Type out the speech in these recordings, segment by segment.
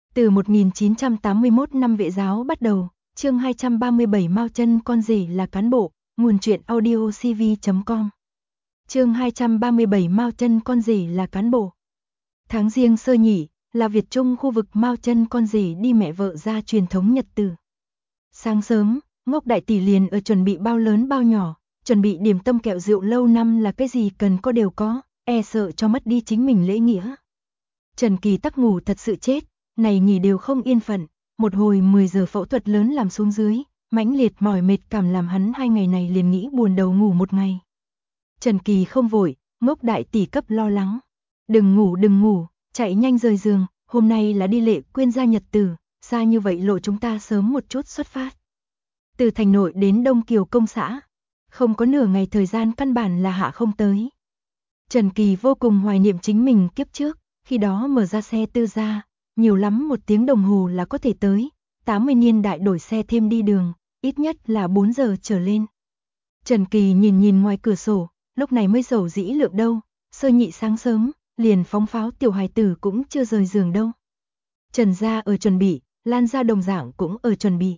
Từ 1981 năm Vệ giáo bắt đầu, chương 237 Mao Chân con rể là cán bộ, nguồn truyện audio cv.com. Chương 237 Mao Chân con rể là cán bộ. Tháng Giêng sơ nhị, là Việt Trung khu vực Mao Chân con rể đi mẹ vợ ra truyền thống nhật tử. Sáng sớm, Ngốc đại tỷ liền ở chuẩn bị bao lớn bao nhỏ, chuẩn bị điểm tâm kẹo rượu lâu năm là cái gì cần có đều có, e sợ cho mất đi chính mình lễ nghĩa. Trần Kỳ tắc ngủ thật sự chết, này nghỉ đều không yên phận, một hồi 10 giờ phẫu thuật lớn làm xuống dưới, mãnh liệt mỏi mệt cảm làm hắn 2 ngày này liền nghĩ buồn đầu ngủ một ngày. Trần Kỳ không vội, Ngốc đại tỷ cấp lo lắng. Đừng ngủ, chạy nhanh rời giường, hôm nay là đi Lệ Quyên gia nhật tử, xa như vậy lộ chúng ta sớm một chút xuất phát. Từ thành nội đến Đông Kiều công xã, không có nửa ngày thời gian căn bản là hạ không tới. Trần Kỳ vô cùng hoài niệm chính mình kiếp trước, khi đó mở ra xe tư gia, nhiều lắm 1 tiếng đồng hồ là có thể tới, 80 niên đại đổi xe thêm đi đường, ít nhất là 4 giờ trở lên. Trần Kỳ nhìn ngoài cửa sổ, lúc này mới dầu dĩ lượng đâu, sơ nhị sáng sớm, liền phóng pháo tiểu hài tử cũng chưa rời giường đâu. Trần gia ở chuẩn bị, Lan gia đồng dạng cũng ở chuẩn bị.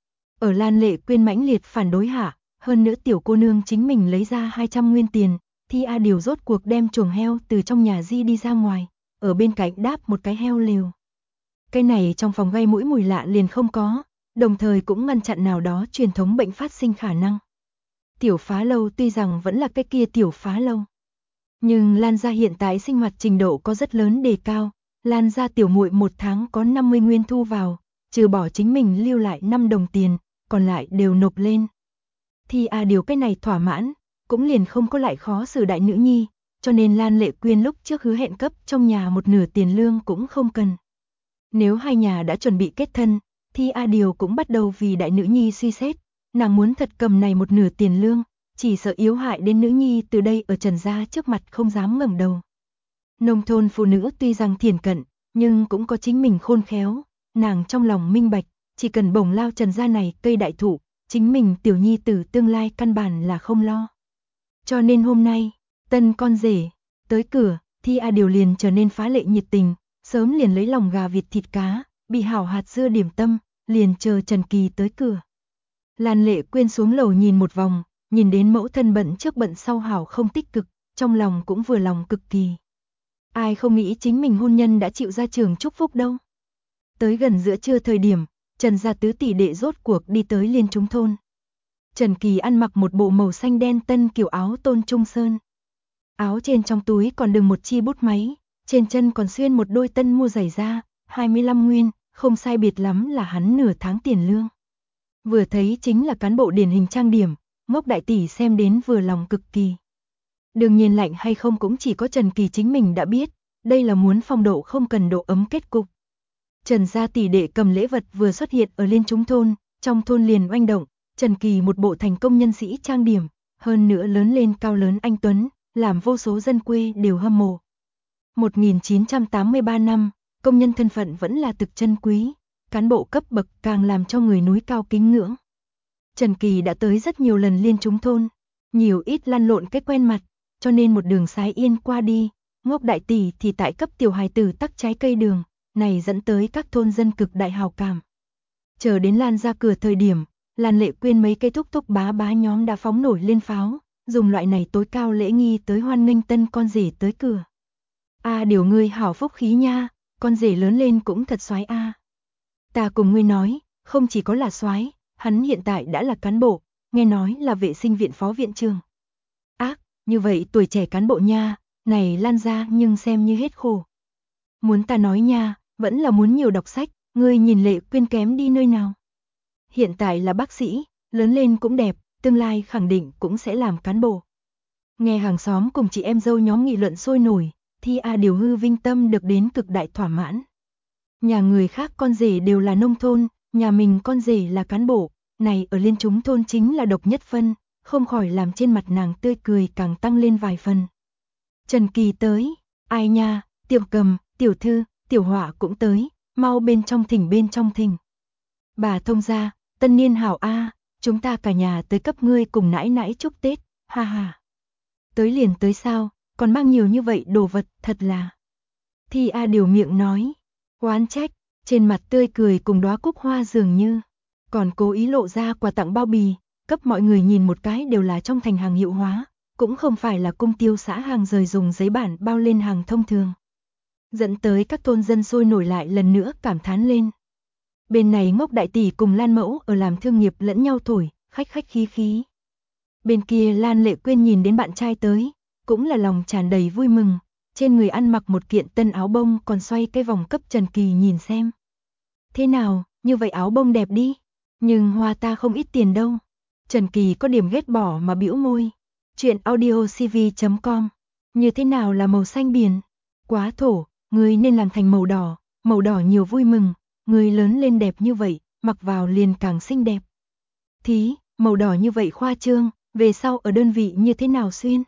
Ở Lan Lệ Quyên mãnh liệt phản đối hạ, hơn nữa tiểu cô nương chính mình lấy ra 200 nguyên tiền, Thi A Điều rốt cuộc đem chuồng heo từ trong nhà di đi ra ngoài, ở bên cạnh đáp một cái heo lều. Cái này trong phòng gây mũi mùi lạ liền không có, đồng thời cũng ngăn chặn nào đó truyền thống bệnh phát sinh khả năng. Tiểu Phá Lâu tuy rằng vẫn là cái kia Tiểu Phá Lâu, nhưng Lan gia hiện tại sinh hoạt trình độ có rất lớn đề cao, Lan gia tiểu muội 1 tháng có 50 nguyên thu vào, trừ bỏ chính mình lưu lại 5 đồng tiền, còn lại đều nộp lên. Thì Điều cái này thỏa mãn, cũng liền không có lại khó xử đại nữ nhi, cho nên Lan Lệ Quyên lúc trước hứa hẹn cấp trong nhà 1/2 tiền lương cũng không cần. Nếu hai nhà đã chuẩn bị kết thân, thì Điều cũng bắt đầu vì đại nữ nhi suy xét, nàng muốn thật cầm này 1/2 tiền lương, chỉ sợ yếu hại đến nữ nhi từ đây ở Trần gia trước mặt không dám ngẩng đầu. Nông thôn phụ nữ tuy rằng thiển cận, nhưng cũng có chính mình khôn khéo, nàng trong lòng minh bạch, chỉ cần bổng lao Trần gia này cây đại thụ, chính mình tiểu nhi tử tương lai căn bản là không lo. Cho nên hôm nay, tân con rể tới cửa, Thi A Điều liền trở nên phá lệ nhiệt tình, sớm liền lấy lòng gà vịt thịt cá, bị hảo hạt dưa điểm tâm, liền chờ Trần Kỳ tới cửa. Lan Lệ Quyên xuống lầu nhìn một vòng, nhìn đến mẫu thân bận trước bận sau hảo không tích cực, trong lòng cũng vừa lòng cực kỳ. Ai không nghĩ chính mình hôn nhân đã chịu gia trưởng chúc phúc đâu. Tới gần giữa trưa thời điểm, Trần gia tứ tỷ đệ rốt cuộc đi tới Liên Chúng thôn. Trần Kỳ ăn mặc một bộ màu xanh đen tân kiểu áo tôn trung sơn. Áo trên trong túi còn đựng một chi bút máy, trên chân còn xuyên một đôi tân mua giày da, 25 nguyên, không sai biệt lắm là hắn nửa tháng tiền lương. Vừa thấy chính là cán bộ điển hình trang điểm, Ngốc đại tỷ xem đến vừa lòng cực kỳ. Đương nhiên lạnh hay không cũng chỉ có Trần Kỳ chính mình đã biết, đây là muốn phong độ không cần độ ấm kết cục. Trần gia tỷ đệ cầm lễ vật vừa xuất hiện ở Liên Chúng thôn, trong thôn liền oanh động, Trần Kỳ một bộ thành công nhân sĩ trang điểm, hơn nữa lớn lên cao lớn anh tuấn, làm vô số dân quê đều hâm mộ. 1983 năm, công nhân thân phận vẫn là thực chân quý, cán bộ cấp bậc càng làm cho người núi cao kính ngưỡng. Trần Kỳ đã tới rất nhiều lần Liên Chúng thôn, nhiều ít lăn lộn cái quen mặt, cho nên một đường sái yên qua đi, Ngốc đại tỷ thì tại cấp tiểu hài tử tắc trái cây đường, này dẫn tới các thôn dân cực đại hào cảm. Chờ đến Lan ra cửa thời điểm, Lan Lệ Quyên mấy cây thúc thúc bá bá nhóm đã phóng nổi lên pháo, dùng loại này tối cao lễ nghi tới hoan nghênh tân con rể tới cửa. A Điều ngươi hảo phúc khí nha, con rể lớn lên cũng thật soái a. Ta cùng ngươi nói, không chỉ có là soái, hắn hiện tại đã là cán bộ, nghe nói là vệ sinh viện phó viện trưởng. Ác, như vậy tuổi trẻ cán bộ nha, này Lan ra nhưng xem như hết khổ. Muốn ta nói nha, vẫn là muốn nhiều đọc sách, ngươi nhìn Lệ Quyên kém đi nơi nào. Hiện tại là bác sĩ, lớn lên cũng đẹp, tương lai khẳng định cũng sẽ làm cán bộ. Nghe hàng xóm cùng chị em dâu nhóm nghị luận sôi nổi, Thi A Điều hư vinh tâm được đến cực đại thỏa mãn. Nhà người khác con rể đều là nông thôn, nhà mình con rể là cán bộ, này ở Liên Chúng thôn chính là độc nhất phân, không khỏi làm trên mặt nàng tươi cười càng tăng lên vài phần. Trần Kỳ tới, ai nha, Tiểu Cầm, Tiểu Thư, Tiểu Họa cũng tới, mau bên trong thỉnh. Bà thông gia, tân niên hảo a, chúng ta cả nhà tới cấp ngươi cùng nãi nãi chúc Tết, ha ha. Tới liền tới sao, còn mang nhiều như vậy đồ vật, thật là. Thi A Điều miệng nói, oán trách, trên mặt tươi cười cùng đóa cúc hoa dường như, còn cố ý lộ ra quà tặng bao bì, cấp mọi người nhìn một cái đều là trong thành hàng hiệu hóa, cũng không phải là cung tiêu xã hàng rời dùng giấy bản bao lên hàng thông thường. Dẫn tới các thôn dân sôi nổi lại lần nữa cảm thán lên. Bên này Ngốc đại tỷ cùng Lan mẫu ở làm thương nghiệp lẫn nhau thổi, khách khách khí khí. Bên kia Lan Lệ Quyên nhìn đến bạn trai tới, cũng là lòng tràn đầy vui mừng, trên người ăn mặc một kiện tân áo bông còn xoay cái vòng cấp Trần Kỳ nhìn xem. Thế nào, như vậy áo bông đẹp đi, nhưng hoa ta không ít tiền đâu. Trần Kỳ có điểm ghét bỏ mà bĩu môi. Chuyện audiocv.com. Như thế nào là màu xanh biển? Quá thổ, ngươi nên làm thành màu đỏ nhiều vui mừng, ngươi lớn lên đẹp như vậy, mặc vào liền càng xinh đẹp. Thí, màu đỏ như vậy khoa trương, về sau ở đơn vị như thế nào xuyên?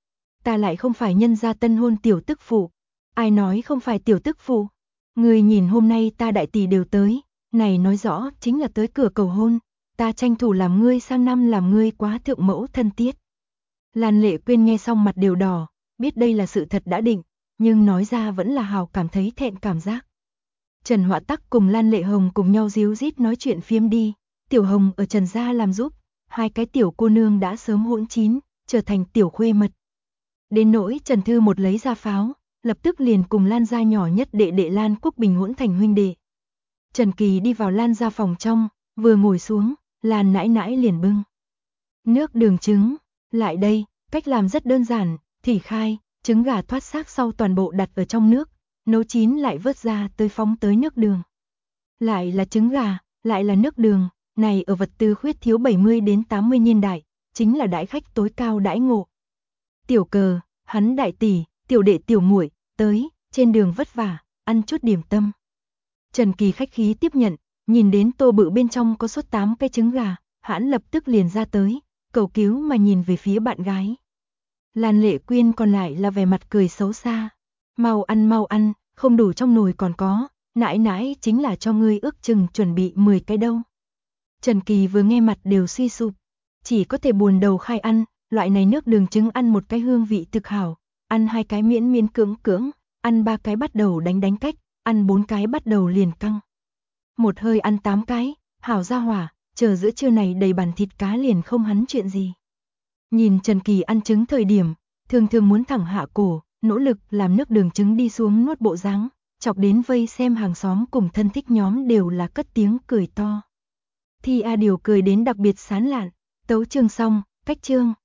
Ta lại không phải nhân gia tân hôn tiểu tức phụ. Ai nói không phải tiểu tức phụ? Ngươi nhìn hôm nay ta đại tỷ đều tới, này nói rõ chính là tới cửa cầu hôn, ta tranh thủ làm ngươi sang năm làm ngươi quá thượng mẫu thân tiết. Lan Lệ Quyên nghe xong mặt đều đỏ, biết đây là sự thật đã định, nhưng nói ra vẫn là hào cảm thấy thẹn cảm giác. Trần Họa Tắc cùng Lan Lệ Hồng cùng nhau díu dít nói chuyện phiếm đi, Tiểu Hồng ở Trần gia làm giúp, hai cái tiểu cô nương đã sớm hỗn chín, trở thành tiểu khuê mật. Đến nỗi Trần Thư một lấy ra pháo, lập tức liền cùng Lan gia nhỏ nhất đệ đệ Lan Quốc Bình hỗn thành huynh đệ. Trần Kỳ đi vào Lan gia phòng trong, vừa ngồi xuống, Lan nãi nãi liền bưng nước đường trứng, lại đây, cách làm rất đơn giản, thủy khai, trứng gà thoát xác sau toàn bộ đặt ở trong nước, nấu chín lại vớt ra tới phóng tới nước đường. Lại là trứng gà, lại là nước đường, này ở vật tư khuyết thiếu 70 đến 80 niên đại, chính là đãi khách tối cao đãi ngộ. Tiểu Cờ, hắn đại tỷ, tiểu đệ tiểu muội tới, trên đường vất vả, ăn chút điểm tâm. Trần Kỳ khách khí tiếp nhận, nhìn đến tô bự bên trong có suốt 8 cái trứng gà, hắn lập tức liền ra tới, cầu cứu mà nhìn về phía bạn gái. Lan Lệ Quyên còn lại là vẻ mặt cười xấu xa. Mau ăn, không đủ trong nồi còn có, nãi nãi chính là cho ngươi ước chừng chuẩn bị 10 cái đâu. Trần Kỳ vừa nghe mặt đều suy sụp, chỉ có thể buồn đầu khai ăn, loại này nước đường trứng ăn một cái hương vị thực hảo, ăn 2 cái miễn miễn cưỡng, ăn 3 cái bắt đầu đánh cách, ăn 4 cái bắt đầu liền căng. Một hơi ăn 8 cái, hảo ra hỏa, chờ giữa trưa này đầy bàn thịt cá liền không hắn chuyện gì. Nhìn Trần Kỳ ăn trứng thời điểm, thường muốn thẳng hạ cổ, nỗ lực làm nước đường trứng đi xuống nuốt bộ dáng, chọc đến vây xem hàng xóm cùng thân thích nhóm đều là cất tiếng cười to. Thi A Điều cười đến đặc biệt sán lạn, tấu chương xong, cách chương.